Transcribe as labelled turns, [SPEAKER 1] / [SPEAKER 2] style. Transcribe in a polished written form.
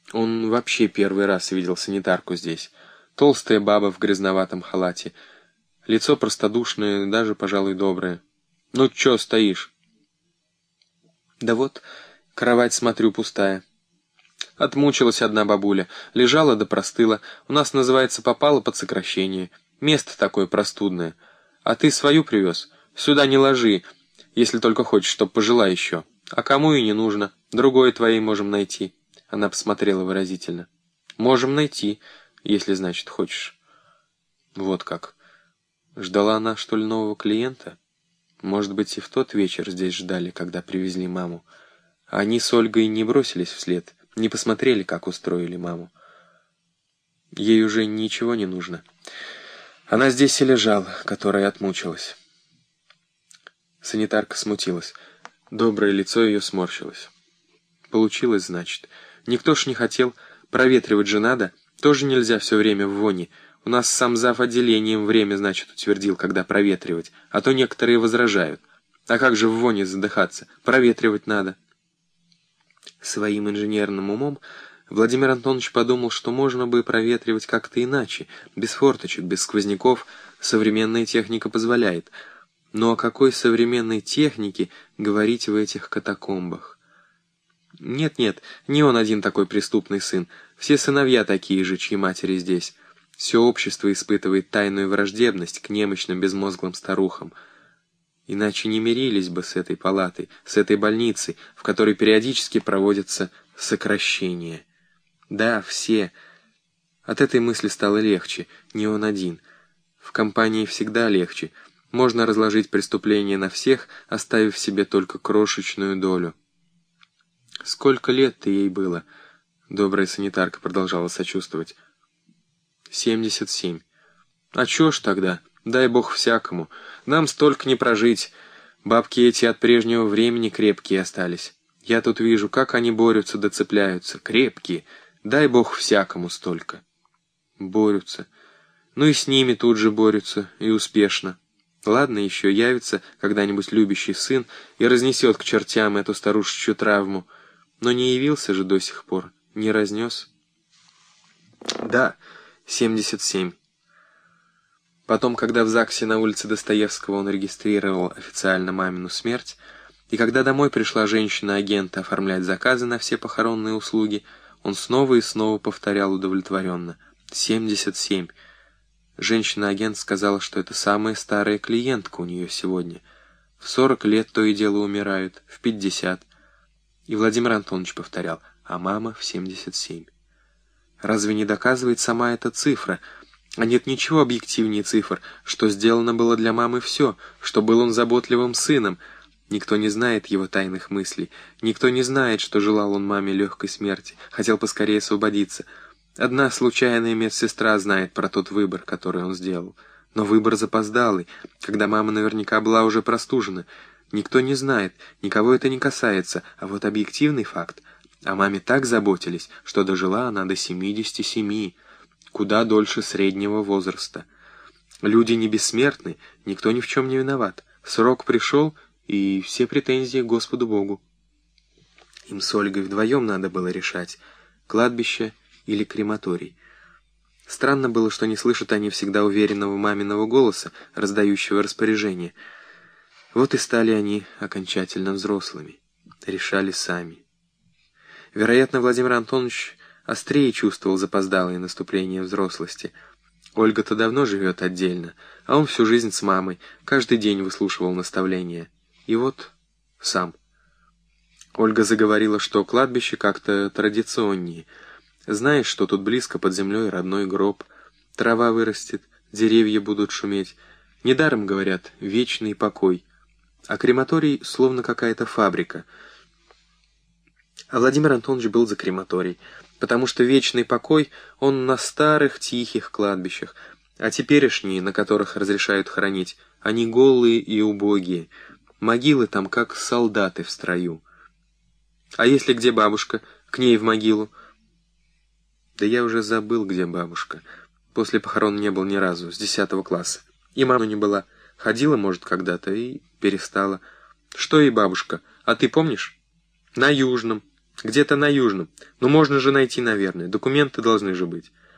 [SPEAKER 1] Он вообще первый раз видел санитарку здесь. Толстая баба в грязноватом халате. Лицо простодушное, даже, пожалуй, доброе. «Ну, чё стоишь?» «Да вот, кровать, смотрю, пустая». Отмучилась одна бабуля. Лежала да простыла. У нас, называется, попала под сокращение. Место такое простудное. А ты свою привез? Сюда не ложи, если только хочешь, чтоб пожила еще. А кому и не нужно. Другое твоей можем найти». Она посмотрела выразительно. «Можем найти, если, значит, хочешь». Вот как. Ждала она, что ли, нового клиента? Может быть, и в тот вечер здесь ждали, когда привезли маму. А они с Ольгой не бросились вслед, не посмотрели, как устроили маму. Ей уже ничего не нужно. Она здесь и лежала, которая отмучилась. Санитарка смутилась. Доброе лицо ее сморщилось. Получилось, значит. Никто ж не хотел. Проветривать же надо. Тоже нельзя все время в воне. У нас сам зав. Отделением время, значит, утвердил, когда проветривать. А то некоторые возражают. А как же в воне задыхаться? Проветривать надо. Своим инженерным умом Владимир Антонович подумал, что можно бы проветривать как-то иначе, без форточек, без сквозняков. Современная техника позволяет. Но о какой современной технике говорить в этих катакомбах? Нет, не он один такой преступный сын. Все сыновья такие же, чьи матери здесь. Все общество испытывает тайную враждебность к немощным безмозглым старухам. Иначе не мирились бы с этой палатой, с этой больницей, в которой периодически проводятся сокращения. Да, все. От этой мысли стало легче, не он один. В компании всегда легче. Можно разложить преступление на всех, оставив себе только крошечную долю. «Сколько лет-то ей было?» Добрая санитарка продолжала сочувствовать. 77. «А чё ж тогда? Дай бог всякому. Нам столько не прожить. Бабки эти от прежнего времени крепкие остались. Я тут вижу, как они борются да цепляются. Крепкие. Дай бог всякому столько». Борются. Ну и с ними тут же борются, и успешно. Ладно, еще явится когда-нибудь любящий сын и разнесет к чертям эту старушечью травму. Но не явился же до сих пор, не разнес. Да, 77. Потом, когда в ЗАГСе на улице Достоевского он регистрировал официально мамину смерть, и когда домой пришла женщина-агент оформлять заказы на все похоронные услуги, он снова и снова повторял удовлетворенно. 77. Женщина-агент сказала, что это самая старая клиентка у нее сегодня. В 40 лет то и дело умирают, в 50. И Владимир Антонович повторял, а мама в 77. Разве не доказывает сама эта цифра? А нет ничего объективнее цифр, что сделано было для мамы все, что был он заботливым сыном. Никто не знает его тайных мыслей, никто не знает, что желал он маме легкой смерти, хотел поскорее освободиться. Одна случайная медсестра знает про тот выбор, который он сделал. Но выбор запоздалый, когда мама наверняка была уже простужена. Никто не знает, никого это не касается, а вот объективный факт. О маме так заботились, что дожила она до 77, куда дольше среднего возраста. Люди не бессмертны, никто ни в чем не виноват. Срок пришел, и все претензии к Господу Богу. Им с Ольгой вдвоем надо было решать, кладбище или крематорий. Странно было, что не слышат они всегда уверенного маминого голоса, раздающего распоряжение. Вот и стали они окончательно взрослыми. Решали сами. Вероятно, Владимир Антонович острее чувствовал запоздалое наступление взрослости. Ольга-то давно живет отдельно, а он всю жизнь с мамой, каждый день выслушивал наставления. И вот сам. Ольга заговорила, что кладбище как-то традиционнее. Знаешь, что тут близко под землей родной гроб, трава вырастет, деревья будут шуметь. Недаром, говорят, вечный покой. А крематорий словно какая-то фабрика. А Владимир Антонович был за крематорий, потому что вечный покой он на старых тихих кладбищах, а теперешние, на которых разрешают хоронить, они голые и убогие. Могилы там как солдаты в строю. А если где бабушка, к ней в могилу? Да я уже забыл, где бабушка. После похорон не был ни разу, с 10 класса. И мама не была. Ходила, может, когда-то и перестала. Что и бабушка? А ты помнишь? На Южном. Где-то на Южном. Но можно же найти, наверное. Документы должны же быть.